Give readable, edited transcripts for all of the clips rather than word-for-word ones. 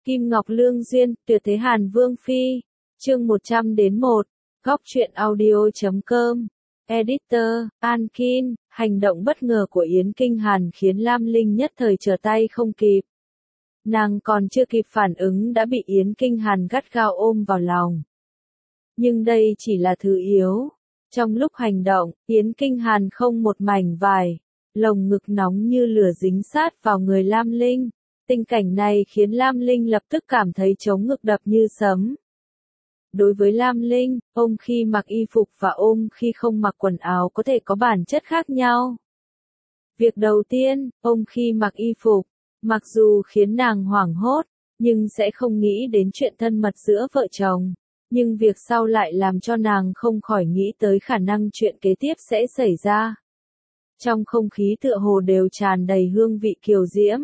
Kim Ngọc Lương Duyên, Tuyệt Thế Hàn Vương Phi, chương 100-1, Góc truyện audio.com, Editor, An Kin, hành động bất ngờ của Yến Kinh Hàn khiến Lam Linh nhất thời trở tay không kịp. Nàng còn chưa kịp phản ứng đã bị Yến Kinh Hàn gắt gao ôm vào lòng. Nhưng đây chỉ là thứ yếu. Trong lúc hành động, Yến Kinh Hàn không một mảnh vải, lồng ngực nóng như lửa dính sát vào người Lam Linh. Tình cảnh này khiến Lam Linh lập tức cảm thấy trống ngực đập như sấm. Đối với Lam Linh, ôm khi mặc y phục và ôm khi không mặc quần áo có thể có bản chất khác nhau. Việc đầu tiên, ôm khi mặc y phục, mặc dù khiến nàng hoảng hốt, nhưng sẽ không nghĩ đến chuyện thân mật giữa vợ chồng. Nhưng việc sau lại làm cho nàng không khỏi nghĩ tới khả năng chuyện kế tiếp sẽ xảy ra. Trong không khí tựa hồ đều tràn đầy hương vị kiều diễm.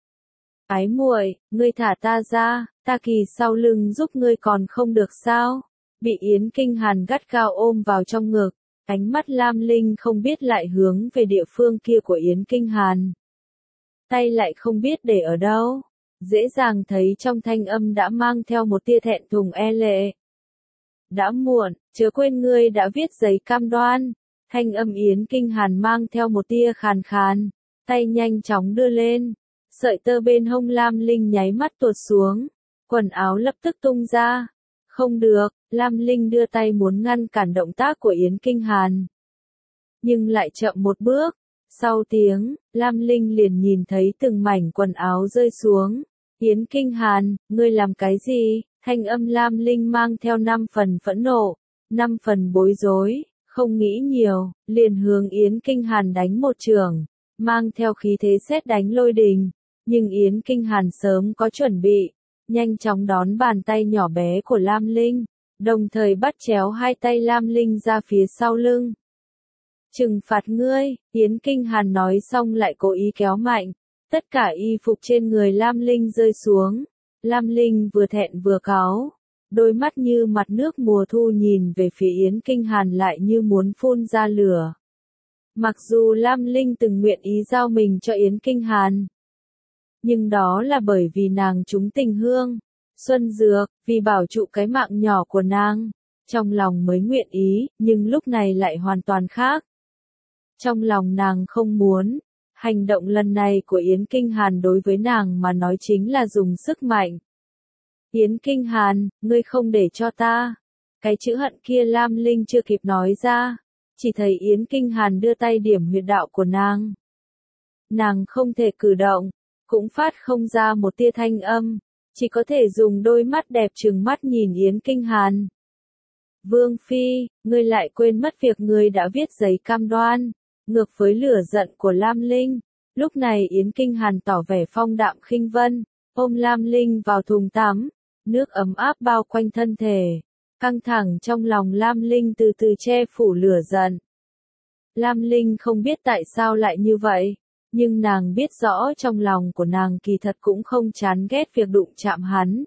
Ái muội, ngươi thả ta ra, ta kỳ sau lưng giúp ngươi còn không được sao? Bị Yến Kinh Hàn gắt gao ôm vào trong ngực, ánh mắt Lam Linh không biết lại hướng về địa phương kia của Yến Kinh Hàn. Tay lại không biết để ở đâu, dễ dàng thấy trong thanh âm đã mang theo một tia thẹn thùng e lệ. Đã muộn, chớ quên ngươi đã viết giấy cam đoan. Thanh âm Yến Kinh Hàn mang theo một tia khàn khàn, tay nhanh chóng đưa lên. Sợi tơ bên hông Lam Linh nháy mắt tuột xuống, quần áo lập tức tung ra. Không được, Lam Linh đưa tay muốn ngăn cản động tác của Yến Kinh Hàn. Nhưng lại chậm một bước, sau tiếng, Lam Linh liền nhìn thấy từng mảnh quần áo rơi xuống. Yến Kinh Hàn, ngươi làm cái gì? Thanh âm Lam Linh mang theo 5 phần phẫn nộ, 5 phần bối rối, không nghĩ nhiều, liền hướng Yến Kinh Hàn đánh một chưởng, mang theo khí thế sét đánh lôi đình. Nhưng Yến Kinh Hàn sớm có chuẩn bị, nhanh chóng đón bàn tay nhỏ bé của Lam Linh, đồng thời bắt chéo hai tay Lam Linh ra phía sau lưng. Trừng phạt ngươi, Yến Kinh Hàn nói xong lại cố ý kéo mạnh, tất cả y phục trên người Lam Linh rơi xuống. Lam Linh vừa thẹn vừa cáu, đôi mắt như mặt nước mùa thu nhìn về phía Yến Kinh Hàn lại như muốn phun ra lửa. Mặc dù Lam Linh từng nguyện ý giao mình cho Yến Kinh Hàn, nhưng đó là bởi vì nàng trúng tình hương, xuân dược, vì bảo trụ cái mạng nhỏ của nàng, trong lòng mới nguyện ý, nhưng lúc này lại hoàn toàn khác. Trong lòng nàng không muốn, hành động lần này của Yến Kinh Hàn đối với nàng mà nói chính là dùng sức mạnh. Yến Kinh Hàn, ngươi không để cho ta. Cái chữ hận kia Lam Linh chưa kịp nói ra, chỉ thấy Yến Kinh Hàn đưa tay điểm huyệt đạo của nàng. Nàng không thể cử động, cũng phát không ra một tia thanh âm, chỉ có thể dùng đôi mắt đẹp trừng mắt nhìn Yến Kinh Hàn. Vương Phi, ngươi lại quên mất việc ngươi đã viết giấy cam đoan. Ngược với lửa giận của Lam Linh, lúc này Yến Kinh Hàn tỏ vẻ phong đạm khinh vân, ôm Lam Linh vào thùng tắm, nước ấm áp bao quanh thân thể, căng thẳng trong lòng Lam Linh từ từ che phủ lửa giận. Lam Linh không biết tại sao lại như vậy, nhưng nàng biết rõ trong lòng của nàng kỳ thật cũng không chán ghét việc đụng chạm hắn.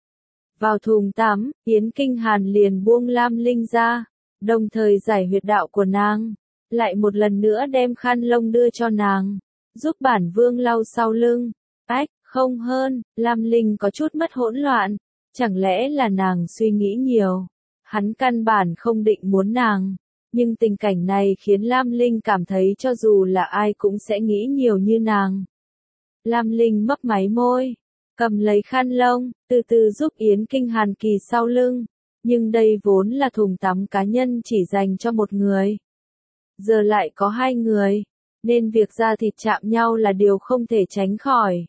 Vào thùng tắm, Yến Kinh Hàn liền buông Lam Linh ra, đồng thời giải huyệt đạo của nàng. Lại một lần nữa đem khăn lông đưa cho nàng, giúp bản vương lau sau lưng. Ách, không hơn, Lam Linh có chút mất hỗn loạn, chẳng lẽ là nàng suy nghĩ nhiều, hắn căn bản không định muốn nàng, nhưng tình cảnh này khiến Lam Linh cảm thấy cho dù là ai cũng sẽ nghĩ nhiều như nàng. Lam Linh mấp máy môi, cầm lấy khăn lông, từ từ giúp Yến Kinh Hàn kỳ sau lưng, nhưng đây vốn là thùng tắm cá nhân chỉ dành cho một người. Giờ lại có 2 người, nên việc da thịt chạm nhau là điều không thể tránh khỏi.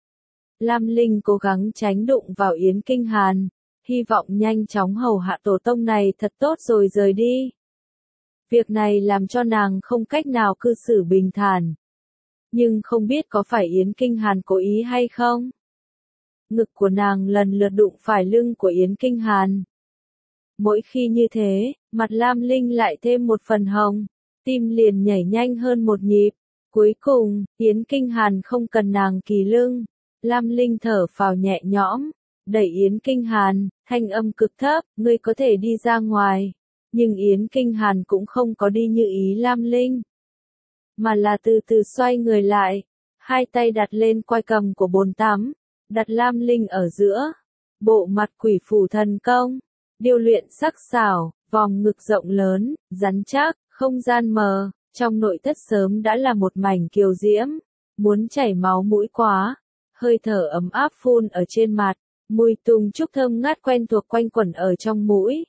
Lam Linh cố gắng tránh đụng vào Yến Kinh Hàn, hy vọng nhanh chóng hầu hạ tổ tông này thật tốt rồi rời đi. Việc này làm cho nàng không cách nào cư xử bình thản. Nhưng không biết có phải Yến Kinh Hàn cố ý hay không? Ngực của nàng lần lượt đụng phải lưng của Yến Kinh Hàn. Mỗi khi như thế, mặt Lam Linh lại thêm một phần hồng. Tim liền nhảy nhanh hơn một nhịp. Cuối cùng, Yến Kinh Hàn không cần nàng kỳ lưng. Lam Linh thở phào nhẹ nhõm, đẩy Yến Kinh Hàn, thanh âm cực thấp, ngươi có thể đi ra ngoài. Nhưng Yến Kinh Hàn cũng không có đi như ý Lam Linh, mà là từ từ xoay người lại, hai tay đặt lên quai cầm của bồn tắm, đặt Lam Linh ở giữa. Bộ mặt quỷ phù thần công, điêu luyện sắc sảo, vòng ngực rộng lớn, rắn chắc, không gian mờ, trong nội thất sớm đã là một mảnh kiều diễm, muốn chảy máu mũi quá, hơi thở ấm áp phun ở trên mặt, mùi tùng trúc thơm ngát quen thuộc quanh quẩn ở trong mũi.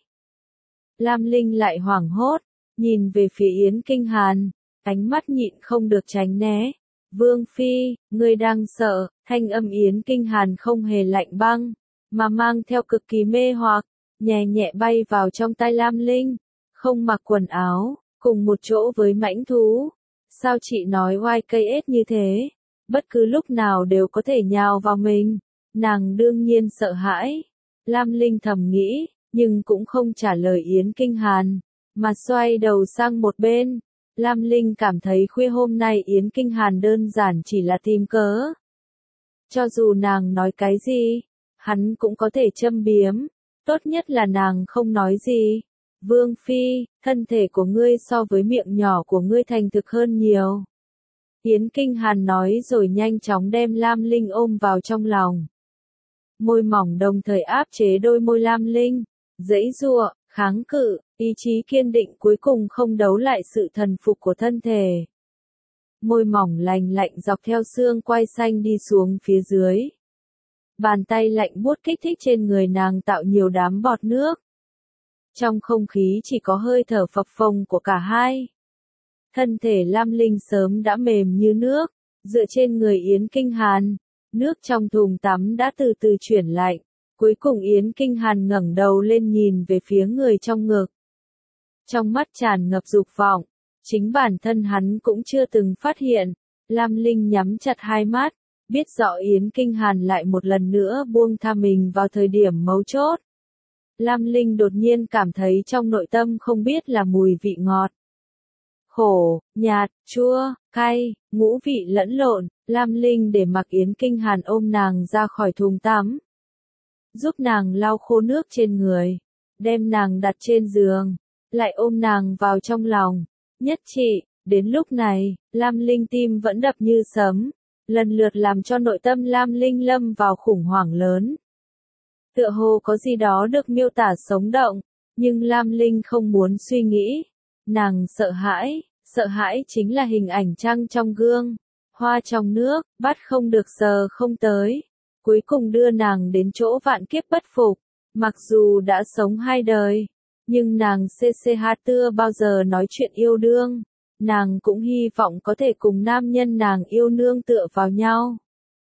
Lam Linh lại hoảng hốt, nhìn về phía Yến Kinh Hàn, ánh mắt nhịn không được tránh né. Vương Phi, ngươi đang sợ, thanh âm Yến Kinh Hàn không hề lạnh băng, mà mang theo cực kỳ mê hoặc, nhẹ nhẹ bay vào trong tai Lam Linh, không mặc quần áo, cùng một chỗ với mãnh thú. Sao chị nói YKS như thế? Bất cứ lúc nào đều có thể nhào vào mình. Nàng đương nhiên sợ hãi. Lam Linh thầm nghĩ, nhưng cũng không trả lời Yến Kinh Hàn, mà xoay đầu sang một bên. Lam Linh cảm thấy khuya hôm nay Yến Kinh Hàn đơn giản chỉ là tìm cớ. Cho dù nàng nói cái gì, hắn cũng có thể châm biếm. Tốt nhất là nàng không nói gì. Vương Phi, thân thể của ngươi so với miệng nhỏ của ngươi thành thực hơn nhiều. Yến Kinh Hàn nói rồi nhanh chóng đem Lam Linh ôm vào trong lòng. Môi mỏng đồng thời áp chế đôi môi Lam Linh, giãy giụa, kháng cự, ý chí kiên định cuối cùng không đấu lại sự thần phục của thân thể. Môi mỏng lành lạnh dọc theo xương quai xanh đi xuống phía dưới. Bàn tay lạnh buốt kích thích trên người nàng tạo nhiều đám bọt nước. Trong không khí chỉ có hơi thở phập phồng của cả hai. Thân thể Lam Linh sớm đã mềm như nước, dựa trên người Yến Kinh Hàn. Nước trong thùng tắm đã từ từ chuyển lạnh. Cuối cùng Yến Kinh Hàn ngẩng đầu lên nhìn về phía người trong ngực. Trong mắt tràn ngập dục vọng, chính bản thân hắn cũng chưa từng phát hiện. Lam Linh nhắm chặt hai mắt, biết rõ Yến Kinh Hàn lại một lần nữa buông tha mình vào thời điểm mấu chốt. Lam Linh đột nhiên cảm thấy trong nội tâm không biết là mùi vị ngọt, khổ, nhạt, chua, cay, ngũ vị lẫn lộn. Lam Linh để mặc Yến Kinh Hàn ôm nàng ra khỏi thùng tắm, giúp nàng lau khô nước trên người, đem nàng đặt trên giường, lại ôm nàng vào trong lòng. Nhất trị, đến lúc này, Lam Linh tim vẫn đập như sấm, lần lượt làm cho nội tâm Lam Linh lâm vào khủng hoảng lớn. Tựa hồ có gì đó được miêu tả sống động, nhưng Lam Linh không muốn suy nghĩ. Nàng sợ hãi chính là hình ảnh trăng trong gương, hoa trong nước, bắt không được sờ không tới. Cuối cùng đưa nàng đến chỗ vạn kiếp bất phục. Mặc dù đã sống hai đời, nhưng nàng CCH chưa bao giờ nói chuyện yêu đương. Nàng cũng hy vọng có thể cùng nam nhân nàng yêu nương tựa vào nhau.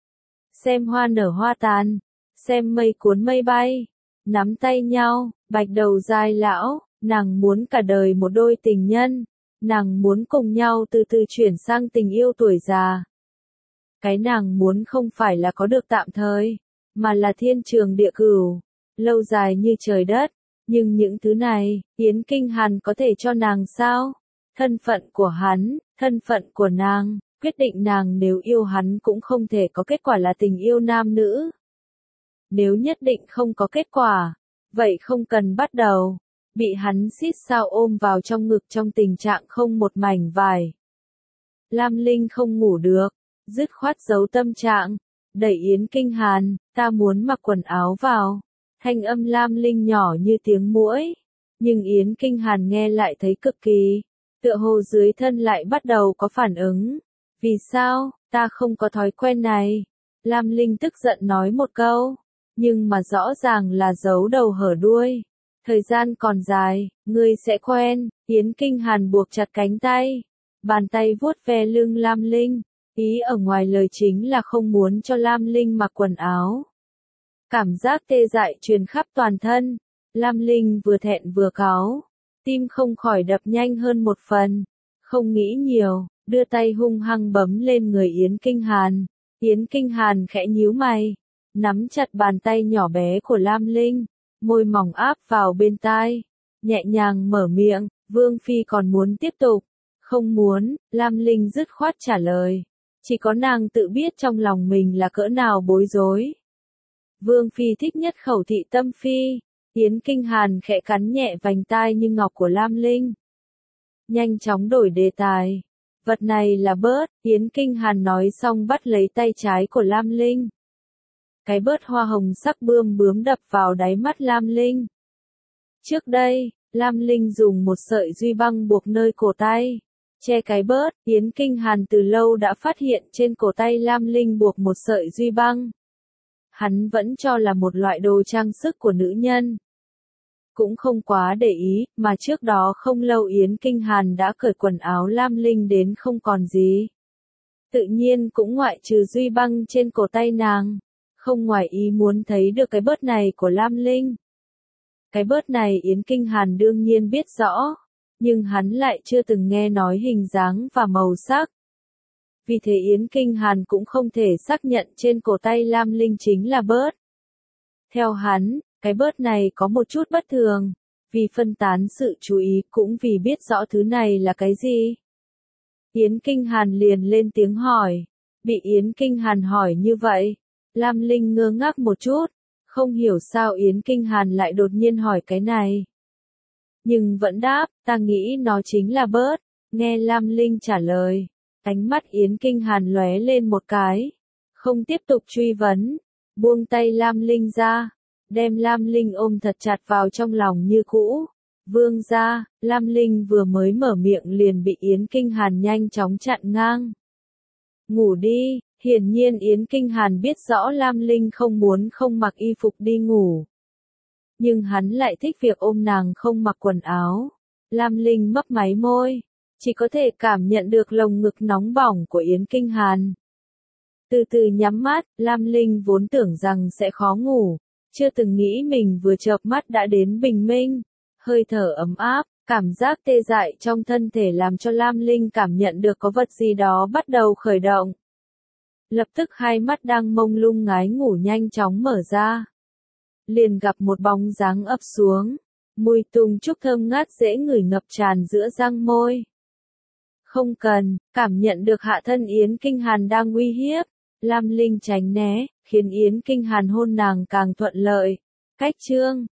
Xem hoa nở hoa tàn, xem mây cuốn mây bay, nắm tay nhau, bạch đầu dài lão, nàng muốn cả đời một đôi tình nhân. Nàng muốn cùng nhau từ từ chuyển sang tình yêu tuổi già. Cái nàng muốn không phải là có được tạm thời, mà là thiên trường địa cửu, lâu dài như trời đất. Nhưng những thứ này, Yến Kinh Hàn có thể cho nàng sao? Thân phận của hắn, thân phận của nàng, quyết định nàng nếu yêu hắn cũng không thể có kết quả là tình yêu nam nữ. Nếu nhất định không có kết quả, vậy không cần bắt đầu. Bị hắn xít sao ôm vào trong ngực trong tình trạng không một mảnh vải. Lam Linh không ngủ được, dứt khoát giấu tâm trạng, đẩy Yến Kinh Hàn, ta muốn mặc quần áo vào. Thanh âm Lam Linh nhỏ như tiếng muỗi, nhưng Yến Kinh Hàn nghe lại thấy cực kỳ, tựa hồ dưới thân lại bắt đầu có phản ứng. Vì sao, ta không có thói quen này? Lam Linh tức giận nói một câu, nhưng mà rõ ràng là giấu đầu hở đuôi. Thời gian còn dài, ngươi sẽ quen. Yến Kinh Hàn buộc chặt cánh tay, bàn tay vuốt ve lưng Lam Linh, ý ở ngoài lời chính là không muốn cho Lam Linh mặc quần áo. Cảm giác tê dại truyền khắp toàn thân, Lam Linh vừa thẹn vừa cáu, tim không khỏi đập nhanh hơn một phần, không nghĩ nhiều, đưa tay hung hăng bấm lên người Yến Kinh Hàn. Yến Kinh Hàn khẽ nhíu mày, nắm chặt bàn tay nhỏ bé của Lam Linh, môi mỏng áp vào bên tai, nhẹ nhàng mở miệng, Vương Phi còn muốn tiếp tục. Không muốn, Lam Linh dứt khoát trả lời. Chỉ có nàng tự biết trong lòng mình là cỡ nào bối rối. Vương Phi thích nhất khẩu thị tâm phi. Yến Kinh Hàn khẽ cắn nhẹ vành tai như ngọc của Lam Linh. Nhanh chóng đổi đề tài. Vật này là bớt, Yến Kinh Hàn nói xong bắt lấy tay trái của Lam Linh. cái bớt hoa hồng sắc bươm bướm đập vào đáy mắt Lam Linh. Trước đây, Lam Linh dùng một sợi duy băng buộc nơi cổ tay, che cái bớt. Yến Kinh Hàn từ lâu đã phát hiện trên cổ tay Lam Linh buộc một sợi duy băng. Hắn vẫn cho là một loại đồ trang sức của nữ nhân. Cũng không quá để ý, mà trước đó không lâu Yến Kinh Hàn đã cởi quần áo Lam Linh đến không còn gì. Tự nhiên cũng ngoại trừ duy băng trên cổ tay nàng, không ngoài ý muốn thấy được cái bớt này của Lam Linh. Cái bớt này Yến Kinh Hàn đương nhiên biết rõ, nhưng hắn lại chưa từng nghe nói hình dáng và màu sắc. Vì thế Yến Kinh Hàn cũng không thể xác nhận trên cổ tay Lam Linh chính là bớt. Theo hắn, cái bớt này có một chút bất thường, vì phân tán sự chú ý cũng vì biết rõ thứ này là cái gì. Yến Kinh Hàn liền lên tiếng hỏi. Bị Yến Kinh Hàn hỏi như vậy, Lam Linh ngơ ngác một chút, không hiểu sao Yến Kinh Hàn lại đột nhiên hỏi cái này. Nhưng vẫn đáp, ta nghĩ nó chính là bớt. Nghe Lam Linh trả lời, ánh mắt Yến Kinh Hàn lóe lên một cái, không tiếp tục truy vấn, buông tay Lam Linh ra, đem Lam Linh ôm thật chặt vào trong lòng như cũ. Vương gia, Lam Linh vừa mới mở miệng liền bị Yến Kinh Hàn nhanh chóng chặn ngang. Ngủ đi. Hiển nhiên Yến Kinh Hàn biết rõ Lam Linh không muốn không mặc y phục đi ngủ. Nhưng hắn lại thích việc ôm nàng không mặc quần áo. Lam Linh mấp máy môi, chỉ có thể cảm nhận được lồng ngực nóng bỏng của Yến Kinh Hàn. Từ từ nhắm mắt, Lam Linh vốn tưởng rằng sẽ khó ngủ, chưa từng nghĩ mình vừa chợp mắt đã đến bình minh. Hơi thở ấm áp, cảm giác tê dại trong thân thể làm cho Lam Linh cảm nhận được có vật gì đó bắt đầu khởi động. Lập tức hai mắt đang mông lung ngái ngủ nhanh chóng mở ra. Liền gặp một bóng dáng ập xuống, mùi tùng trúc thơm ngát dễ ngửi ngập tràn giữa răng môi. Không cần, cảm nhận được hạ thân Yến Kinh Hàn đang uy hiếp, Lam Linh tránh né, khiến Yến Kinh Hàn hôn nàng càng thuận lợi. Cách chương